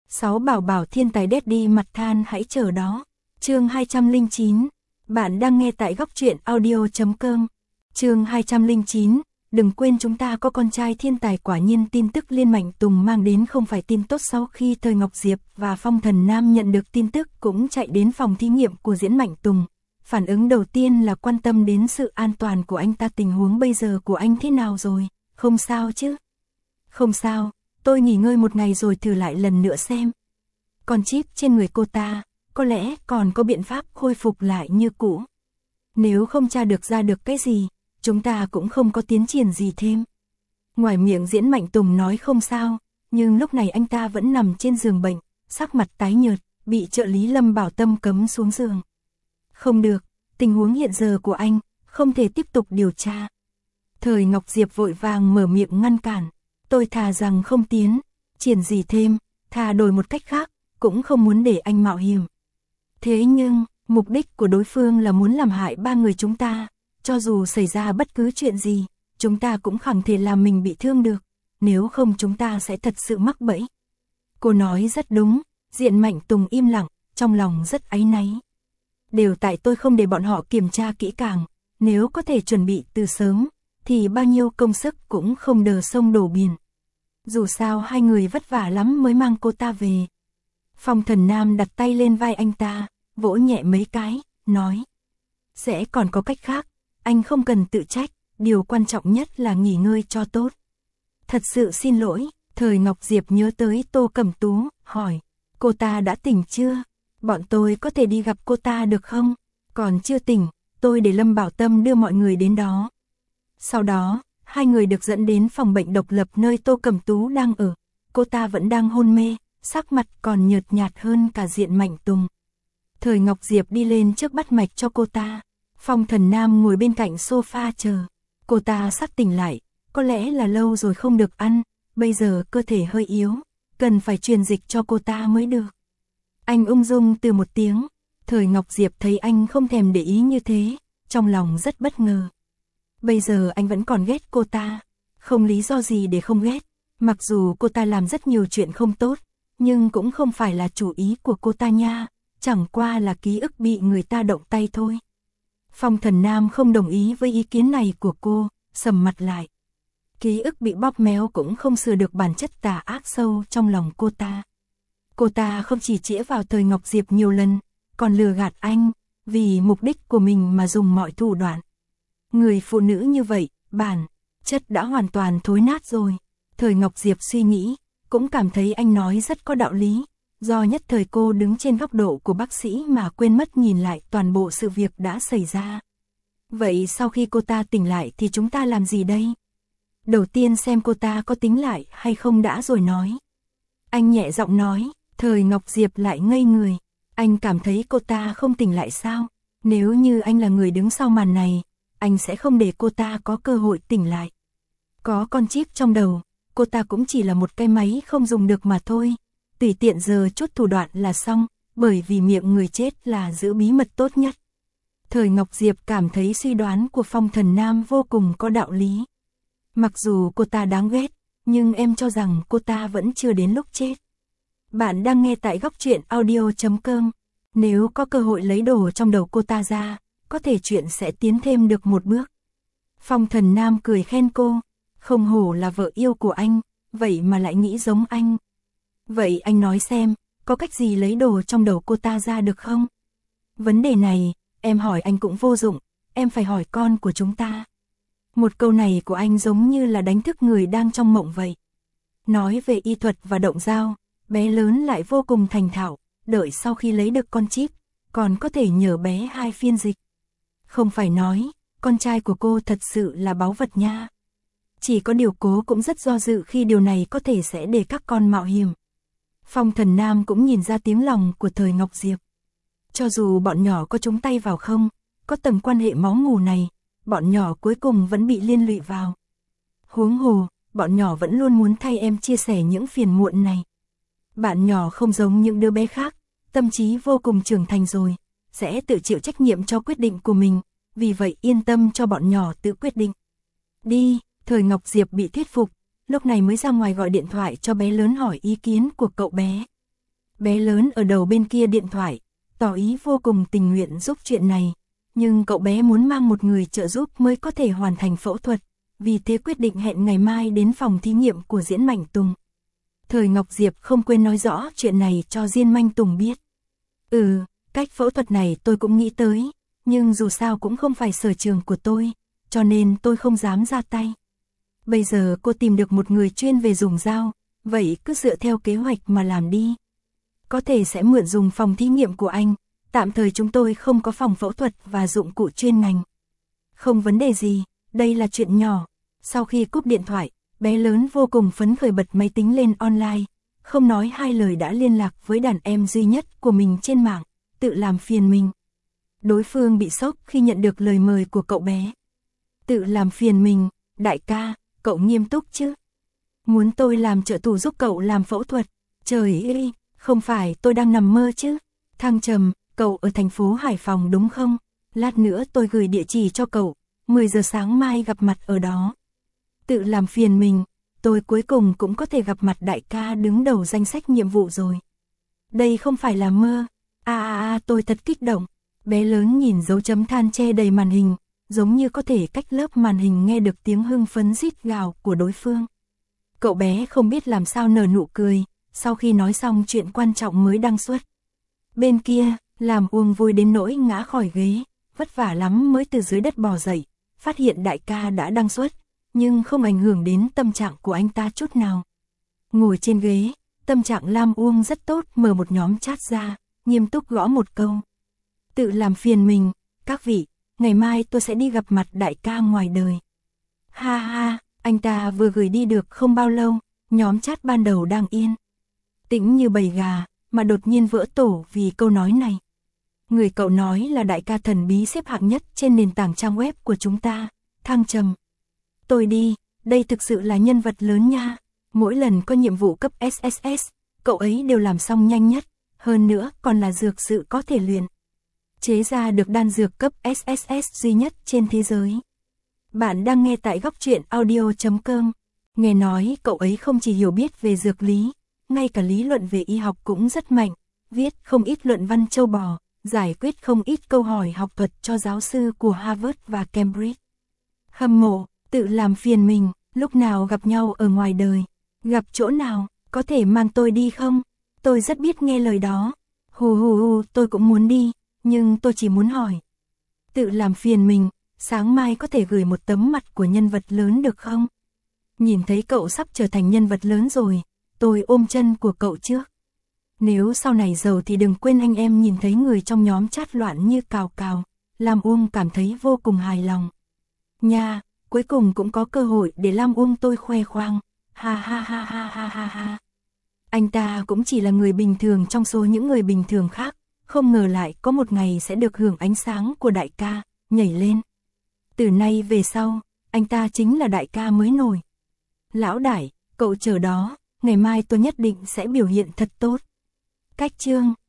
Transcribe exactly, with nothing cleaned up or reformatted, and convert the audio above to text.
Sáu bảo bảo thiên tài Daddy mặt than hãy chờ đó. Chương hai trăm lẻ chín. Bạn đang nghe tại góc truyện audio chấm com. Chương hai trăm lẻ chín. Đừng quên chúng ta có con trai thiên tài. Quả nhiên tin tức Liên Mạnh Tùng mang đến không phải tin tốt. Sau khi Thời Ngọc Diệp và Phong Thần Nam nhận được tin tức cũng chạy đến phòng thí nghiệm của Diễn Mạnh Tùng. Phản ứng đầu tiên là quan tâm đến sự an toàn của anh ta. Tình huống bây giờ của anh thế nào rồi? Không sao chứ? Không sao, tôi nghỉ ngơi một ngày rồi thử lại lần nữa xem. Con chip trên người cô ta, có lẽ còn có biện pháp khôi phục lại như cũ. Nếu không tra được ra được cái gì, chúng ta cũng không có tiến triển gì thêm. Ngoài miệng Diễn Mạnh Tùng nói không sao, nhưng lúc này anh ta vẫn nằm trên giường bệnh, sắc mặt tái nhợt, bị trợ lý Lâm Bảo Tâm cấm xuống giường. Không được, tình huống hiện giờ của anh, không thể tiếp tục điều tra. Thời Ngọc Diệp vội vàng mở miệng ngăn cản. Tôi thà rằng không tiến, triển gì thêm, thà đổi một cách khác, cũng không muốn để anh mạo hiểm. Thế nhưng, mục đích của đối phương là muốn làm hại ba người chúng ta, cho dù xảy ra bất cứ chuyện gì, chúng ta cũng không thể làm mình bị thương được, nếu không chúng ta sẽ thật sự mắc bẫy. Cô nói rất đúng, Diễn Mạnh Tùng im lặng, trong lòng rất áy náy. Đều tại tôi không để bọn họ kiểm tra kỹ càng, nếu có thể chuẩn bị từ sớm, thì bao nhiêu công sức cũng không đờ sông đổ biển. Dù sao hai người vất vả lắm mới mang cô ta về. Phong Thần Nam đặt tay lên vai anh ta, vỗ nhẹ mấy cái, nói. Sẽ còn có cách khác, anh không cần tự trách, điều quan trọng nhất là nghỉ ngơi cho tốt. Thật sự xin lỗi, Thời Ngọc Diệp nhớ tới Tô Cẩm Tú, hỏi. Cô ta đã tỉnh chưa? Bọn tôi có thể đi gặp cô ta được không? Còn chưa tỉnh, tôi để Lâm Bảo Tâm đưa mọi người đến đó. Sau đó, hai người được dẫn đến phòng bệnh độc lập nơi Tô Cẩm Tú đang ở. Cô ta vẫn đang hôn mê, sắc mặt còn nhợt nhạt hơn cả Diễn Mạnh Tùng. Thời Ngọc Diệp đi lên trước bắt mạch cho cô ta. Phong Thần Nam ngồi bên cạnh sofa chờ. Cô ta sắp tỉnh lại, có lẽ là lâu rồi không được ăn, bây giờ cơ thể hơi yếu, cần phải truyền dịch cho cô ta mới được. Anh ung dung từ một tiếng. Thời Ngọc Diệp thấy anh không thèm để ý như thế, trong lòng rất bất ngờ. Bây giờ anh vẫn còn ghét cô ta, không lý do gì để không ghét, mặc dù cô ta làm rất nhiều chuyện không tốt, nhưng cũng không phải là chủ ý của cô ta nha, chẳng qua là ký ức bị người ta động tay thôi. Phong Thần Nam không đồng ý với ý kiến này của cô, sầm mặt lại. Ký ức bị bóp méo cũng không sửa được bản chất tà ác sâu trong lòng cô ta. Cô ta không chỉ chĩa vào Thời Ngọc Diệp nhiều lần, còn lừa gạt anh, vì mục đích của mình mà dùng mọi thủ đoạn. Người phụ nữ như vậy, bản chất đã hoàn toàn thối nát rồi. Thời Ngọc Diệp suy nghĩ, cũng cảm thấy anh nói rất có đạo lý. Do nhất thời cô đứng trên góc độ của bác sĩ mà quên mất nhìn lại toàn bộ sự việc đã xảy ra. Vậy sau khi cô ta tỉnh lại thì chúng ta làm gì đây? Đầu tiên xem cô ta có tính lại hay không đã rồi nói. Anh nhẹ giọng nói. Thời Ngọc Diệp lại ngây người. Anh cảm thấy cô ta không tỉnh lại sao? Nếu như anh là người đứng sau màn này, anh sẽ không để cô ta có cơ hội tỉnh lại. Có con chip trong đầu, cô ta cũng chỉ là một cái máy không dùng được mà thôi. Tùy tiện giờ chút thủ đoạn là xong, bởi vì miệng người chết là giữ bí mật tốt nhất. Thời Ngọc Diệp cảm thấy suy đoán của Phong Thần Nam vô cùng có đạo lý. Mặc dù cô ta đáng ghét, nhưng em cho rằng cô ta vẫn chưa đến lúc chết. Bạn đang nghe tại góc truyện audio chấm com. Nếu có cơ hội lấy đồ trong đầu cô ta ra, có thể chuyện sẽ tiến thêm được một bước. Phong Thần Nam cười khen cô. Không hổ là vợ yêu của anh, vậy mà lại nghĩ giống anh. Vậy anh nói xem, có cách gì lấy đồ trong đầu cô ta ra được không? Vấn đề này, em hỏi anh cũng vô dụng, em phải hỏi con của chúng ta. Một câu này của anh giống như là đánh thức người đang trong mộng vậy. Nói về y thuật và động dao, bé lớn lại vô cùng thành thạo, đợi sau khi lấy được con chip, còn có thể nhờ bé hai phiên dịch. Không phải nói, con trai của cô thật sự là báu vật nha. Chỉ có điều cố cũng rất do dự khi điều này có thể sẽ để các con mạo hiểm. Phong Thần Nam cũng nhìn ra tiếng lòng của Thời Ngọc Diệp. Cho dù bọn nhỏ có trúng tay vào không, có tầng quan hệ máu mủ này, bọn nhỏ cuối cùng vẫn bị liên lụy vào. Huống hồ, bọn nhỏ vẫn luôn muốn thay em chia sẻ những phiền muộn này. Bạn nhỏ không giống những đứa bé khác, tâm trí vô cùng trưởng thành rồi, sẽ tự chịu trách nhiệm cho quyết định của mình, vì vậy yên tâm cho bọn nhỏ tự quyết định. Đi, Thời Ngọc Diệp bị thuyết phục, lúc này mới ra ngoài gọi điện thoại cho bé lớn hỏi ý kiến của cậu bé. Bé lớn ở đầu bên kia điện thoại, tỏ ý vô cùng tình nguyện giúp chuyện này, nhưng cậu bé muốn mang một người trợ giúp mới có thể hoàn thành phẫu thuật, vì thế quyết định hẹn ngày mai đến phòng thí nghiệm của Diễn Mạnh Tùng. Thời Ngọc Diệp không quên nói rõ chuyện này cho Diên Manh Tùng biết. Ừ, cách phẫu thuật này tôi cũng nghĩ tới, nhưng dù sao cũng không phải sở trường của tôi, cho nên tôi không dám ra tay. Bây giờ cô tìm được một người chuyên về dùng dao, vậy cứ dựa theo kế hoạch mà làm đi. Có thể sẽ mượn dùng phòng thí nghiệm của anh, tạm thời chúng tôi không có phòng phẫu thuật và dụng cụ chuyên ngành. Không vấn đề gì, đây là chuyện nhỏ. Sau khi cúp điện thoại, bé lớn vô cùng phấn khởi bật máy tính lên online, không nói hai lời đã liên lạc với đàn em duy nhất của mình trên mạng, Tự Làm Phiền Mình. Đối phương bị sốc khi nhận được lời mời của cậu bé. Tự Làm Phiền Mình, đại ca, cậu nghiêm túc chứ? Muốn tôi làm trợ thủ giúp cậu làm phẫu thuật? Trời ơi, không phải tôi đang nằm mơ chứ? Thăng Trầm, cậu ở thành phố Hải Phòng đúng không? Lát nữa tôi gửi địa chỉ cho cậu, mười giờ sáng mai gặp mặt ở đó. Tự Làm Phiền Mình, tôi cuối cùng cũng có thể gặp mặt đại ca đứng đầu danh sách nhiệm vụ rồi. Đây không phải là mơ. A a a, tôi thật kích động. Bé lớn nhìn dấu chấm than che đầy màn hình, giống như có thể cách lớp màn hình nghe được tiếng hưng phấn rít gào của đối phương. Cậu bé không biết làm sao nở nụ cười, sau khi nói xong chuyện quan trọng mới đăng xuất. Bên kia, Làm Uông vui đến nỗi ngã khỏi ghế, vất vả lắm mới từ dưới đất bò dậy, phát hiện đại ca đã đăng xuất, nhưng không ảnh hưởng đến tâm trạng của anh ta chút nào. Ngồi trên ghế, tâm trạng Lam Uông rất tốt, mở một nhóm chat ra, nghiêm túc gõ một câu. Tự Làm Phiền Mình, các vị, ngày mai tôi sẽ đi gặp mặt đại ca ngoài đời. Ha ha, anh ta vừa gửi đi được không bao lâu, nhóm chat ban đầu đang yên tĩnh như bầy gà, mà đột nhiên vỡ tổ vì câu nói này. Người cậu nói là đại ca thần bí xếp hạng nhất trên nền tảng trang web của chúng ta, Thăng Trầm. Tôi đi, đây thực sự là nhân vật lớn nha. Mỗi lần có nhiệm vụ cấp ét ét ét, cậu ấy đều làm xong nhanh nhất, hơn nữa còn là dược sự có thể luyện chế ra được đan dược cấp ét ét ét duy nhất trên thế giới. Bạn đang nghe tại góc truyện audio chấm com. Nghe nói cậu ấy không chỉ hiểu biết về dược lý, ngay cả lý luận về y học cũng rất mạnh, viết không ít luận văn châu bò, giải quyết không ít câu hỏi học thuật cho giáo sư của Harvard và Cambridge. Hâm mộ, Tự Làm Phiền Mình, lúc nào gặp nhau ở ngoài đời, gặp chỗ nào, có thể mang tôi đi không? Tôi rất biết nghe lời đó. Hù hù hù, tôi cũng muốn đi, nhưng tôi chỉ muốn hỏi. Tự Làm Phiền Mình, sáng mai có thể gửi một tấm mặt của nhân vật lớn được không? Nhìn thấy cậu sắp trở thành nhân vật lớn rồi, tôi ôm chân của cậu trước. Nếu sau này giàu thì đừng quên anh em nhìn thấy người trong nhóm chat loạn như cào cào. Lam Uông cảm thấy vô cùng hài lòng. Nha, cuối cùng cũng có cơ hội để Lam Uông tôi khoe khoang. Ha ha ha ha ha ha ha. Anh ta cũng chỉ là người bình thường trong số những người bình thường khác, không ngờ lại có một ngày sẽ được hưởng ánh sáng của đại ca, nhảy lên. Từ nay về sau, anh ta chính là đại ca mới nổi. Lão đại, cậu chờ đó, ngày mai tôi nhất định sẽ biểu hiện thật tốt. Cách chương